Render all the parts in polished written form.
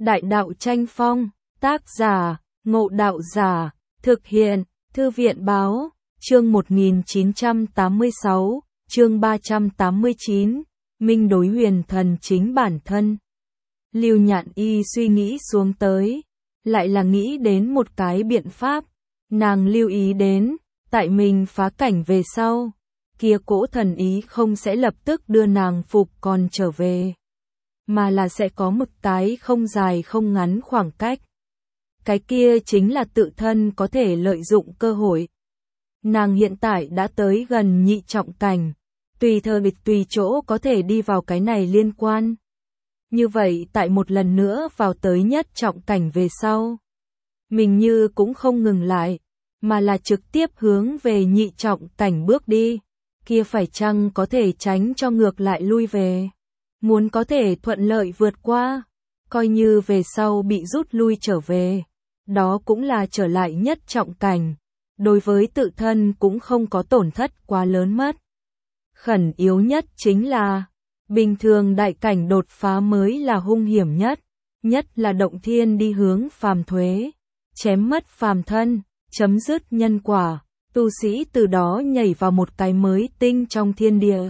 Đại đạo tranh phong, tác giả, Ngộ Đạo Giả, thực hiện, Thư viện báo, chương 1986, chương 389, Minh đối huyền thần chính bản thân. Lưu Nhạn Y suy nghĩ xuống tới, lại là nghĩ đến một cái biện pháp, nàng lưu ý đến, tại mình phá cảnh về sau, kia cỗ thần ý không sẽ lập tức đưa nàng phục còn trở về, mà là sẽ có một cái không dài không ngắn khoảng cách. Cái kia chính là tự thân có thể lợi dụng cơ hội. Nàng hiện tại đã tới gần nhị trọng cảnh, tùy thời tùy chỗ có thể đi vào cái này liên quan. Như vậy tại một lần nữa vào tới nhất trọng cảnh về sau, mình như cũng không ngừng lại, mà là trực tiếp hướng về nhị trọng cảnh bước đi, kia phải chăng có thể tránh cho ngược lại lui về. Muốn có thể thuận lợi vượt qua, coi như về sau bị rút lui trở về, đó cũng là trở lại nhất trọng cảnh, đối với tự thân cũng không có tổn thất quá lớn mất. Khẩn yếu nhất chính là, bình thường đại cảnh đột phá mới là hung hiểm nhất, nhất là động thiên đi hướng phàm thuế, chém mất phàm thân, chấm dứt nhân quả, tu sĩ từ đó nhảy vào một cái mới tinh trong thiên địa.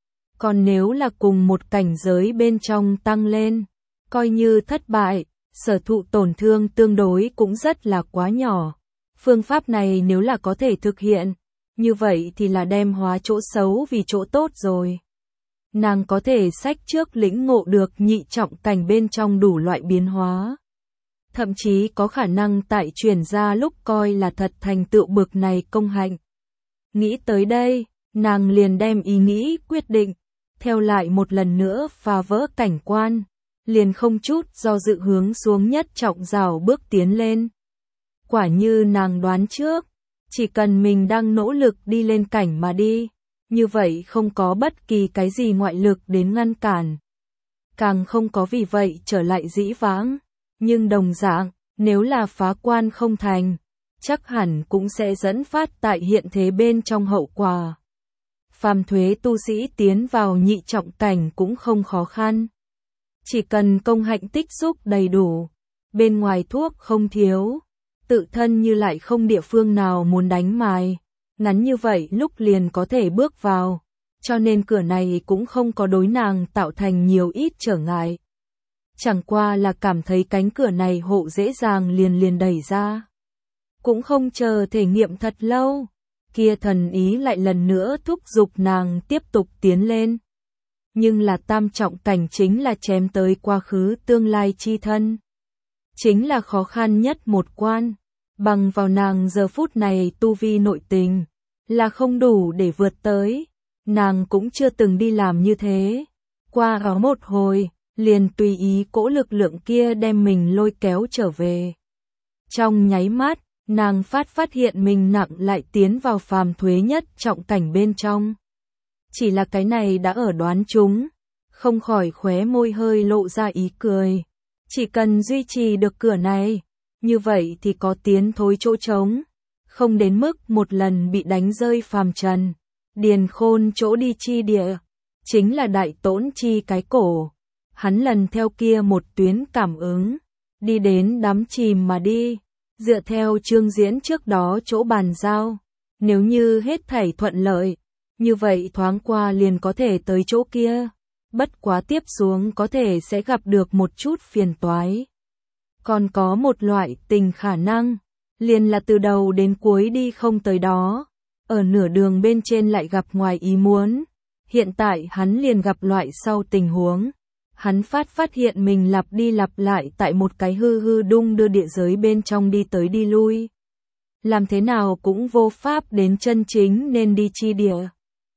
Còn nếu là cùng một cảnh giới bên trong tăng lên, coi như thất bại, sở thụ tổn thương tương đối cũng rất là quá nhỏ. Phương pháp này nếu là có thể thực hiện, như vậy thì là đem hóa chỗ xấu vì chỗ tốt rồi. Nàng có thể sách trước lĩnh ngộ được nhị trọng cảnh bên trong đủ loại biến hóa. Thậm chí có khả năng tại truyền ra lúc coi là thật thành tựu bực này công hạnh. Nghĩ tới đây, nàng liền đem ý nghĩ quyết định, theo lại một lần nữa phá vỡ cảnh quan, liền không chút do dự hướng xuống nhất trọng rào bước tiến lên. Quả như nàng đoán trước, chỉ cần mình đang nỗ lực đi lên cảnh mà đi, như vậy không có bất kỳ cái gì ngoại lực đến ngăn cản. Càng không có vì vậy trở lại dĩ vãng, nhưng đồng dạng, nếu là phá quan không thành, chắc hẳn cũng sẽ dẫn phát tại hiện thế bên trong hậu quả. Phàm thuế tu sĩ tiến vào nhị trọng cảnh cũng không khó khăn. Chỉ cần công hạnh tích xúc đầy đủ, bên ngoài thuốc không thiếu, tự thân như lại không địa phương nào muốn đánh mài, ngắn như vậy lúc liền có thể bước vào, cho nên cửa này cũng không có đối nàng tạo thành nhiều ít trở ngại. Chẳng qua là cảm thấy cánh cửa này hộ dễ dàng liền đẩy ra. Cũng không chờ thể nghiệm thật lâu, kia thần ý lại lần nữa thúc giục nàng tiếp tục tiến lên. Nhưng là tam trọng cảnh chính là chém tới quá khứ tương lai chi thân. Chính là khó khăn nhất một quan, bằng vào nàng giờ phút này tu vi nội tình, là không đủ để vượt tới. Nàng cũng chưa từng đi làm như thế. Qua ở một hồi, liền tùy ý cỗ lực lượng kia đem mình lôi kéo trở về. Trong nháy mắt, nàng phát hiện mình nặng lại tiến vào phàm thuế nhất trọng cảnh bên trong. Chỉ là cái này đã ở đoán chúng, không khỏi khóe môi hơi lộ ra ý cười. Chỉ cần duy trì được cửa này, như vậy thì có tiến thối chỗ trống, không đến mức một lần bị đánh rơi phàm trần. Điền Khôn chỗ đi chi địa, chính là đại tổn chi cái cổ. Hắn lần theo kia một tuyến cảm ứng, đi đến đắm chìm mà đi. Dựa theo chương diễn trước đó chỗ bàn giao, nếu như hết thảy thuận lợi, như vậy thoáng qua liền có thể tới chỗ kia, bất quá tiếp xuống có thể sẽ gặp được một chút phiền toái. Còn có một loại tình khả năng, liền là từ đầu đến cuối đi không tới đó, ở nửa đường bên trên lại gặp ngoài ý muốn. Hiện tại hắn liền gặp loại sau tình huống. Hắn phát hiện mình lặp đi lặp lại tại một cái hư đung đưa địa giới bên trong đi tới đi lui. Làm thế nào cũng vô pháp đến chân chính nên đi chi địa.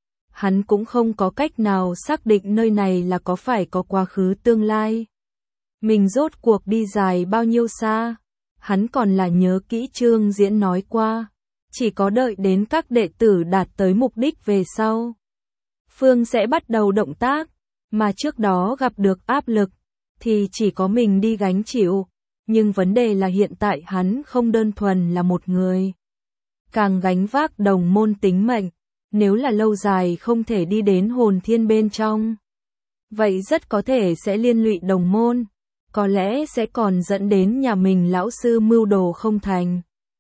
Hắn cũng không có cách nào xác định nơi này là có phải có quá khứ tương lai. Mình rốt cuộc đi dài bao nhiêu xa, hắn còn là nhớ kỹ chương diễn nói qua. Chỉ có đợi đến các đệ tử đạt tới mục đích về sau, Phương sẽ bắt đầu động tác. Mà trước đó gặp được áp lực, thì chỉ có mình đi gánh chịu. Nhưng vấn đề là hiện tại hắn không đơn thuần là một người. Càng gánh vác đồng môn tính mệnh, nếu là lâu dài không thể đi đến hồn thiên bên trong. Vậy rất có thể sẽ liên lụy đồng môn. có lẽ sẽ còn dẫn đến nhà mình lão sư mưu đồ không thành.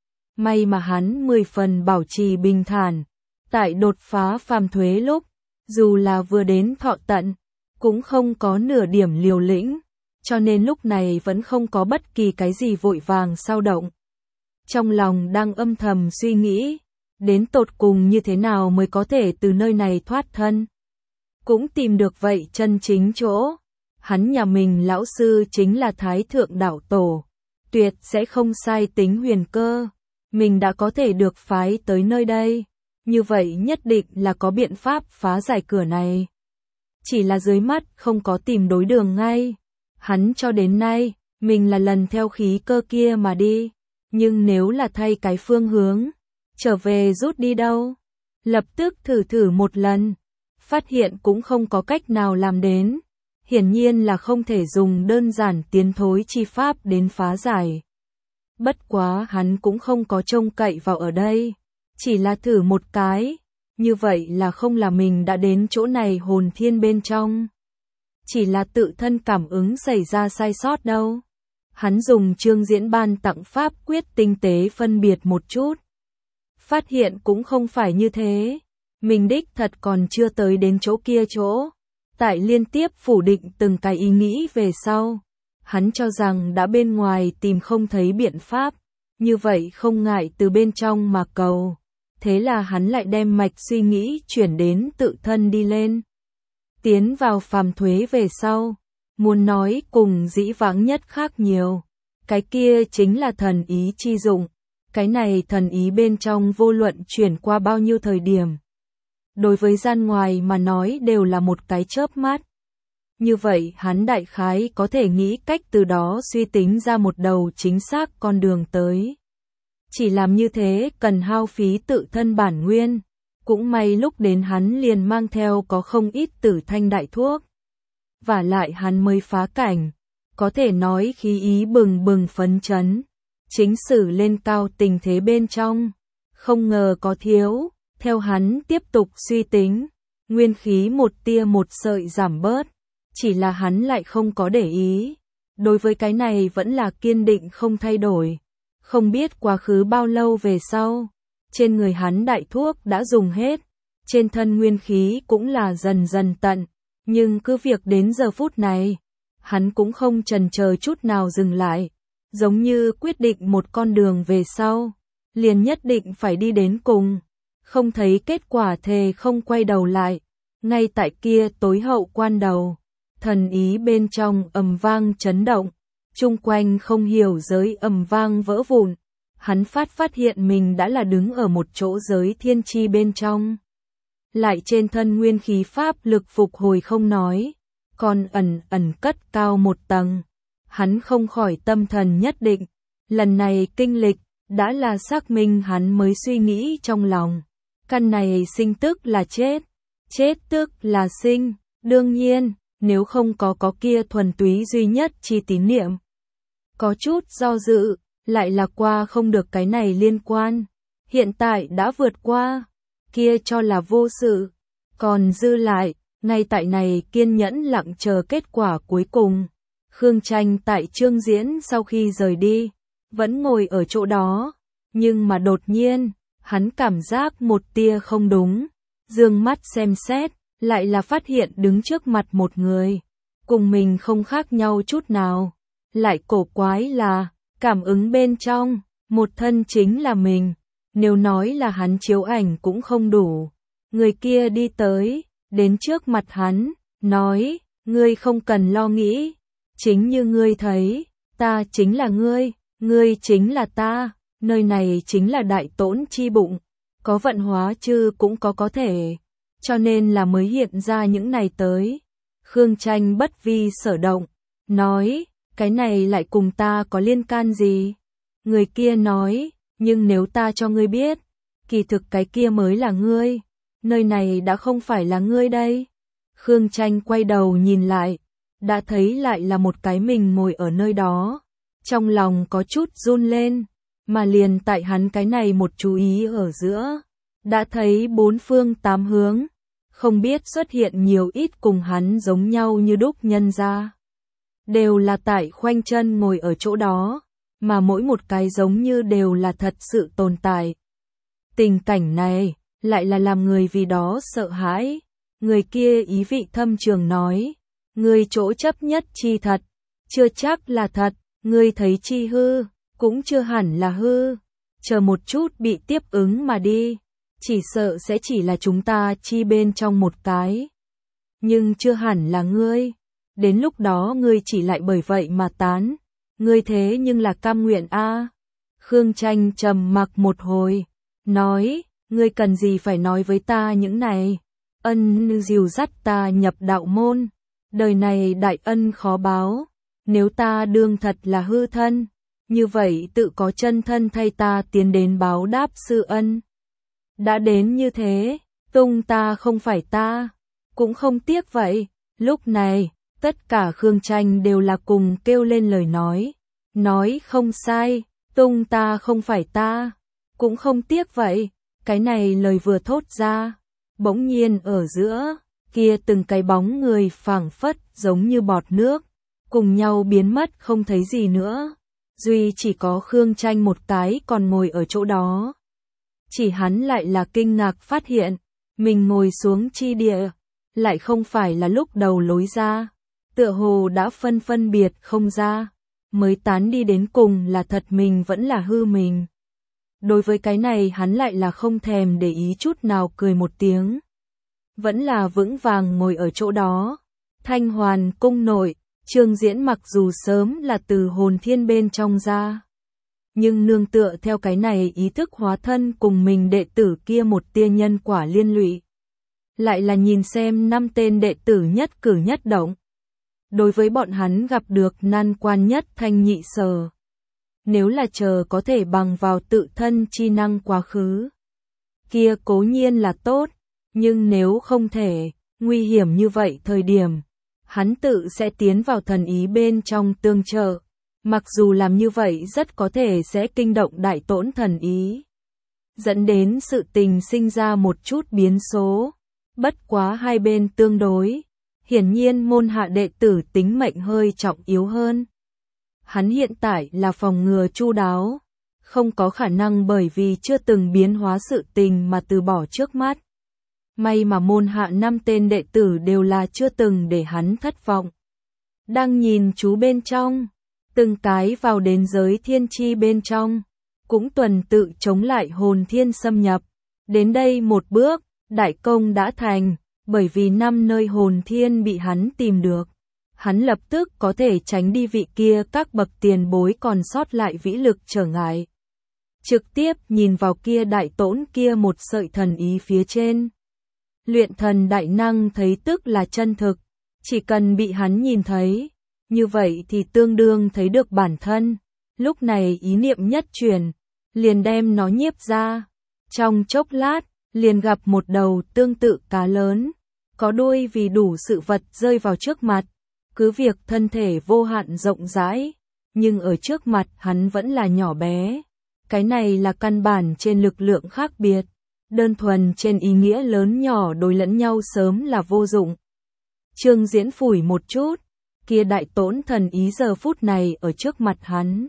May mà hắn 10 phần bảo trì bình thản, tại đột phá phàm thuế lúc, dù là vừa đến thọ tận, cũng không có nửa điểm liều lĩnh, cho nên lúc này vẫn không có bất kỳ cái gì vội vàng xao động. Trong lòng đang âm thầm suy nghĩ, đến tột cùng như thế nào mới có thể từ nơi này thoát thân. Cũng tìm được vậy chân chính chỗ, hắn nhà mình lão sư chính là Thái Thượng Đạo Tổ, tuyệt sẽ không sai tính huyền cơ, mình đã có thể được phái tới nơi đây, như vậy nhất định là có biện pháp phá giải cửa này. Chỉ là dưới mắt không có tìm đối đường ngay, hắn cho đến nay, mình là lần theo khí cơ kia mà đi, nhưng nếu là thay cái phương hướng, trở về rút đi đâu, lập tức thử một lần, phát hiện cũng không có cách nào làm đến, hiển nhiên là không thể dùng đơn giản tiến thối chi pháp đến phá giải. Bất quá hắn cũng không có trông cậy vào ở đây, chỉ là thử một cái, như vậy là không là mình đã đến chỗ này hồn thiên bên trong. Chỉ là tự thân cảm ứng xảy ra sai sót đâu. Hắn dùng Trương Diễn ban tặng pháp quyết tinh tế phân biệt một chút. Phát hiện cũng không phải như thế. Mình đích thật còn chưa tới đến chỗ kia chỗ. Tại liên tiếp phủ định từng cái ý nghĩ về sau. Hắn cho rằng đã bên ngoài tìm không thấy biện pháp. Như vậy không ngại từ bên trong mà cầu. Thế là hắn lại đem mạch suy nghĩ chuyển đến tự thân đi lên. Tiến vào phàm thuế về sau. Muốn nói cùng dĩ vãng nhất khác nhiều. Cái kia chính là thần ý chi dụng. Cái này thần ý bên trong vô luận chuyển qua bao nhiêu thời điểm. Đối với gian ngoài mà nói đều là một cái chớp mắt. Như vậy hắn đại khái có thể nghĩ cách từ đó suy tính ra một đầu chính xác con đường tới. Chỉ làm như thế cần hao phí tự thân bản nguyên. Cũng may lúc đến hắn liền mang theo có không ít tử thanh đại thuốc. Và lại hắn mới phá cảnh. Có thể nói khí ý bừng bừng phấn chấn. Chính sử lên cao tình thế bên trong. Không ngờ có thiếu. Theo hắn tiếp tục suy tính. Nguyên khí một tia một sợi giảm bớt. Chỉ là hắn lại không có để ý. Đối với cái này vẫn là kiên định không thay đổi. Không biết quá khứ bao lâu về sau. Trên người hắn đại thuốc đã dùng hết. Trên thân nguyên khí cũng là dần dần tận. Nhưng cứ việc đến giờ phút này. Hắn cũng không chần chờ chút nào dừng lại. Giống như quyết định một con đường về sau. Liền nhất định phải đi đến cùng. Không thấy kết quả thề không quay đầu lại. Ngay tại kia tối hậu quan đầu. Thần ý bên trong ầm vang chấn động. Chung quanh không hiểu giới ầm vang vỡ vụn. Hắn phát hiện mình đã là đứng ở một chỗ giới thiên chi bên trong. Lại trên thân nguyên khí pháp lực phục hồi không nói. Còn ẩn cất cao một tầng. Hắn không khỏi tâm thần nhất định. Lần này kinh lịch, đã là xác minh hắn mới suy nghĩ trong lòng. Căn này sinh tức là chết. Chết tức là sinh. Đương nhiên, nếu không có kia thuần túy duy nhất chi tín niệm. Có chút do dự, lại là qua không được cái này liên quan. Hiện tại đã vượt qua. Kia cho là vô sự. Còn dư lại, ngay tại này kiên nhẫn lặng chờ kết quả cuối cùng. Khương Tranh tại Trương Diễn sau khi rời đi, vẫn ngồi ở chỗ đó. Nhưng mà đột nhiên, hắn cảm giác một tia không đúng. Dương mắt xem xét, lại là phát hiện đứng trước mặt một người. Cùng mình không khác nhau chút nào. Lại cổ quái là, cảm ứng bên trong, một thân chính là mình. Nếu nói là hắn chiếu ảnh cũng không đủ. Người kia đi tới, đến trước mặt hắn, nói, ngươi không cần lo nghĩ. Chính như ngươi thấy, ta chính là ngươi chính là ta, nơi này chính là đại tổn chi bụng. Có vận hóa chứ cũng có thể. Cho nên là mới hiện ra những này tới. Khương Tranh bất vi sở động, nói, cái này lại cùng ta có liên can gì? Người kia nói, nhưng nếu ta cho ngươi biết, kỳ thực cái kia mới là ngươi, nơi này đã không phải là ngươi đây. Khương Tranh quay đầu nhìn lại, đã thấy lại là một cái mình ngồi ở nơi đó. Trong lòng có chút run lên, mà liền tại hắn cái này một chú ý ở giữa. Đã thấy bốn phương tám hướng, không biết xuất hiện nhiều ít cùng hắn giống nhau như đúc nhân ra. đều là tại khoanh chân ngồi ở chỗ đó, mà mỗi một cái giống như đều là thật sự tồn tại. Tình cảnh này, lại là làm người vì đó sợ hãi. Người kia ý vị thâm trường nói, ngươi chỗ chấp nhất chi thật, chưa chắc là thật, ngươi thấy chi hư, cũng chưa hẳn là hư, chờ một chút bị tiếp ứng mà đi, chỉ sợ sẽ chỉ là chúng ta chi bên trong một cái. Nhưng chưa hẳn là ngươi, đến lúc đó ngươi chỉ lại bởi vậy mà tán, ngươi thế nhưng là cam nguyện a? Khương Tranh trầm mặc một hồi, nói, ngươi cần gì phải nói với ta những này, ân dìu dắt ta nhập đạo môn, đời này đại ân khó báo, nếu ta đương thật là hư thân, như vậy tự có chân thân thay ta tiến đến báo đáp sư ân. Đã đến như thế, tung ta không phải ta, cũng không tiếc vậy. Lúc này, tất cả Khương Tranh đều là cùng kêu lên lời nói không sai, tung ta không phải ta, cũng không tiếc vậy. Cái này lời vừa thốt ra, bỗng nhiên ở giữa, kia từng cái bóng người phảng phất giống như bọt nước, cùng nhau biến mất không thấy gì nữa. Duy chỉ có Khương Tranh một cái còn ngồi ở chỗ đó. Chỉ hắn lại là kinh ngạc phát hiện, mình ngồi xuống chi địa, lại không phải là lúc đầu lối ra, tựa hồ đã phân biệt không ra, mới tán đi đến cùng là thật mình vẫn là hư mình. Đối với cái này hắn lại là không thèm để ý chút nào, cười một tiếng. Vẫn là vững vàng ngồi ở chỗ đó. Thanh Hoàn cung nội, Trương Diễn mặc dù sớm là từ hồn thiên bên trong ra, nhưng nương tựa theo cái này ý thức hóa thân cùng mình đệ tử kia một tia nhân quả liên lụy. Lại là nhìn xem 5 tên đệ tử nhất cử nhất động. Đối với bọn hắn gặp được nan quan nhất thanh nhị sở. Nếu là chờ có thể bằng vào tự thân chi năng quá khứ, kia cố nhiên là tốt, nhưng nếu không thể, nguy hiểm như vậy thời điểm, hắn tự sẽ tiến vào thần ý bên trong tương trợ. Mặc dù làm như vậy rất có thể sẽ kinh động đại tổn thần ý, dẫn đến sự tình sinh ra một chút biến số. Bất quá hai bên tương đối, hiển nhiên môn hạ đệ tử tính mệnh hơi trọng yếu hơn. Hắn hiện tại là phòng ngừa chu đáo, không có khả năng bởi vì chưa từng biến hóa sự tình mà từ bỏ trước mắt. May mà môn hạ 5 tên đệ tử đều là chưa từng để hắn thất vọng. Đang nhìn chú bên trong, từng cái vào đến giới thiên chi bên trong, cũng tuần tự chống lại hồn thiên xâm nhập. Đến đây một bước, đại công đã thành, bởi vì 5 nơi hồn thiên bị hắn tìm được. Hắn lập tức có thể tránh đi vị kia các bậc tiền bối còn sót lại vĩ lực trở ngại. Trực tiếp nhìn vào kia đại tổn kia một sợi thần ý phía trên. Luyện thần đại năng thấy tức là chân thực, chỉ cần bị hắn nhìn thấy, như vậy thì tương đương thấy được bản thân. Lúc này ý niệm nhất chuyển, liền đem nó nhiếp ra. Trong chốc lát, liền gặp một đầu tương tự cá lớn, có đuôi vì đủ sự vật rơi vào trước mặt. Cứ việc thân thể vô hạn rộng rãi, nhưng ở trước mặt hắn vẫn là nhỏ bé. Cái này là căn bản trên lực lượng khác biệt, đơn thuần trên ý nghĩa lớn nhỏ đối lẫn nhau sớm là vô dụng. Trương Diễn phủi một chút, kia đại tổn thần ý giờ phút này ở trước mặt hắn,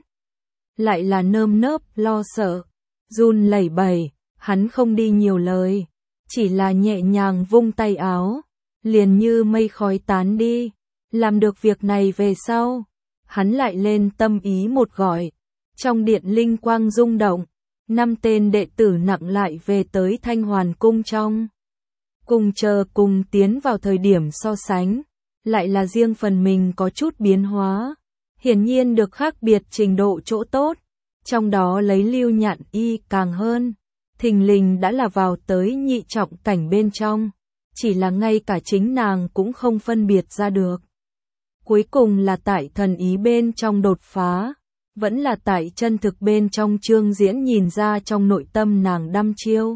lại là nơm nớp lo sợ, run lẩy bẩy. Hắn không đi nhiều lời, chỉ là nhẹ nhàng vung tay áo, liền như mây khói tán đi. Làm được việc này về sau, hắn lại lên tâm ý một gọi. Trong điện linh quang rung động, 5 tên đệ tử nặng lại về tới Thanh Hoàn cung trong. Cùng chờ cùng tiến vào thời điểm so sánh, lại là riêng phần mình có chút biến hóa. Hiển nhiên được khác biệt trình độ chỗ tốt, trong đó lấy Lưu Nhạn Y càng hơn. Thình lình đã là vào tới nhị trọng cảnh bên trong, chỉ là ngay cả chính nàng cũng không phân biệt ra được. Cuối cùng là tại thần ý bên trong đột phá, vẫn là tại chân thực bên trong Trương Diễn nhìn ra trong nội tâm nàng đăm chiêu.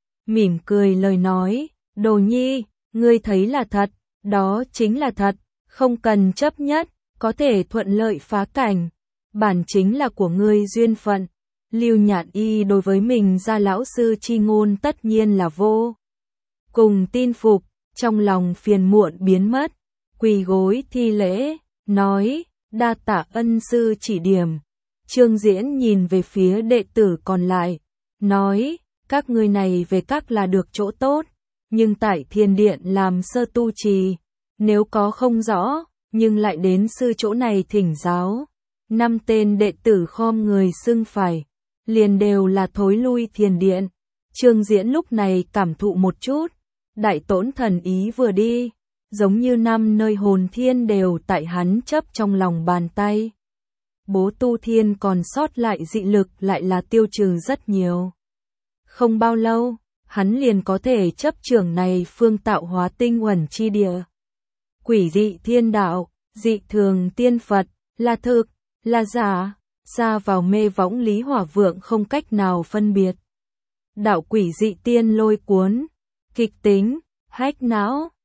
Mỉm cười lời nói, Đồ Nhi, ngươi thấy là thật, đó chính là thật, không cần chấp nhất, có thể thuận lợi phá cảnh, bản chính là của ngươi duyên phận. Lưu Nhạn Y đối với mình gia lão sư chi ngôn tất nhiên là vô cùng tin phục, trong lòng phiền muộn biến mất, quỳ gối thi lễ, nói, đa tạ ân sư chỉ điểm. Trương Diễn nhìn về phía đệ tử còn lại, nói, các ngươi này về các là được chỗ tốt, nhưng tại thiền điện làm sơ tu trì, nếu có không rõ, nhưng lại đến sư chỗ này thỉnh giáo. 5 tên đệ tử khom người xưng phải, liền đều là thối lui thiền điện. Trương Diễn lúc này cảm thụ một chút, đại tổn thần ý vừa đi, giống như 5 nơi hồn thiên đều tại hắn chấp trong lòng bàn tay. Bố tu thiên còn sót lại dị lực lại là tiêu trừ rất nhiều. Không bao lâu, hắn liền có thể chấp trưởng này phương tạo hóa tinh uẩn chi địa. Quỷ dị thiên đạo, dị thường tiên Phật, là thực, là giả, xa vào mê võng Lý Hỏa Vượng không cách nào phân biệt. Đạo quỷ dị tiên lôi cuốn, kịch tính, hách não,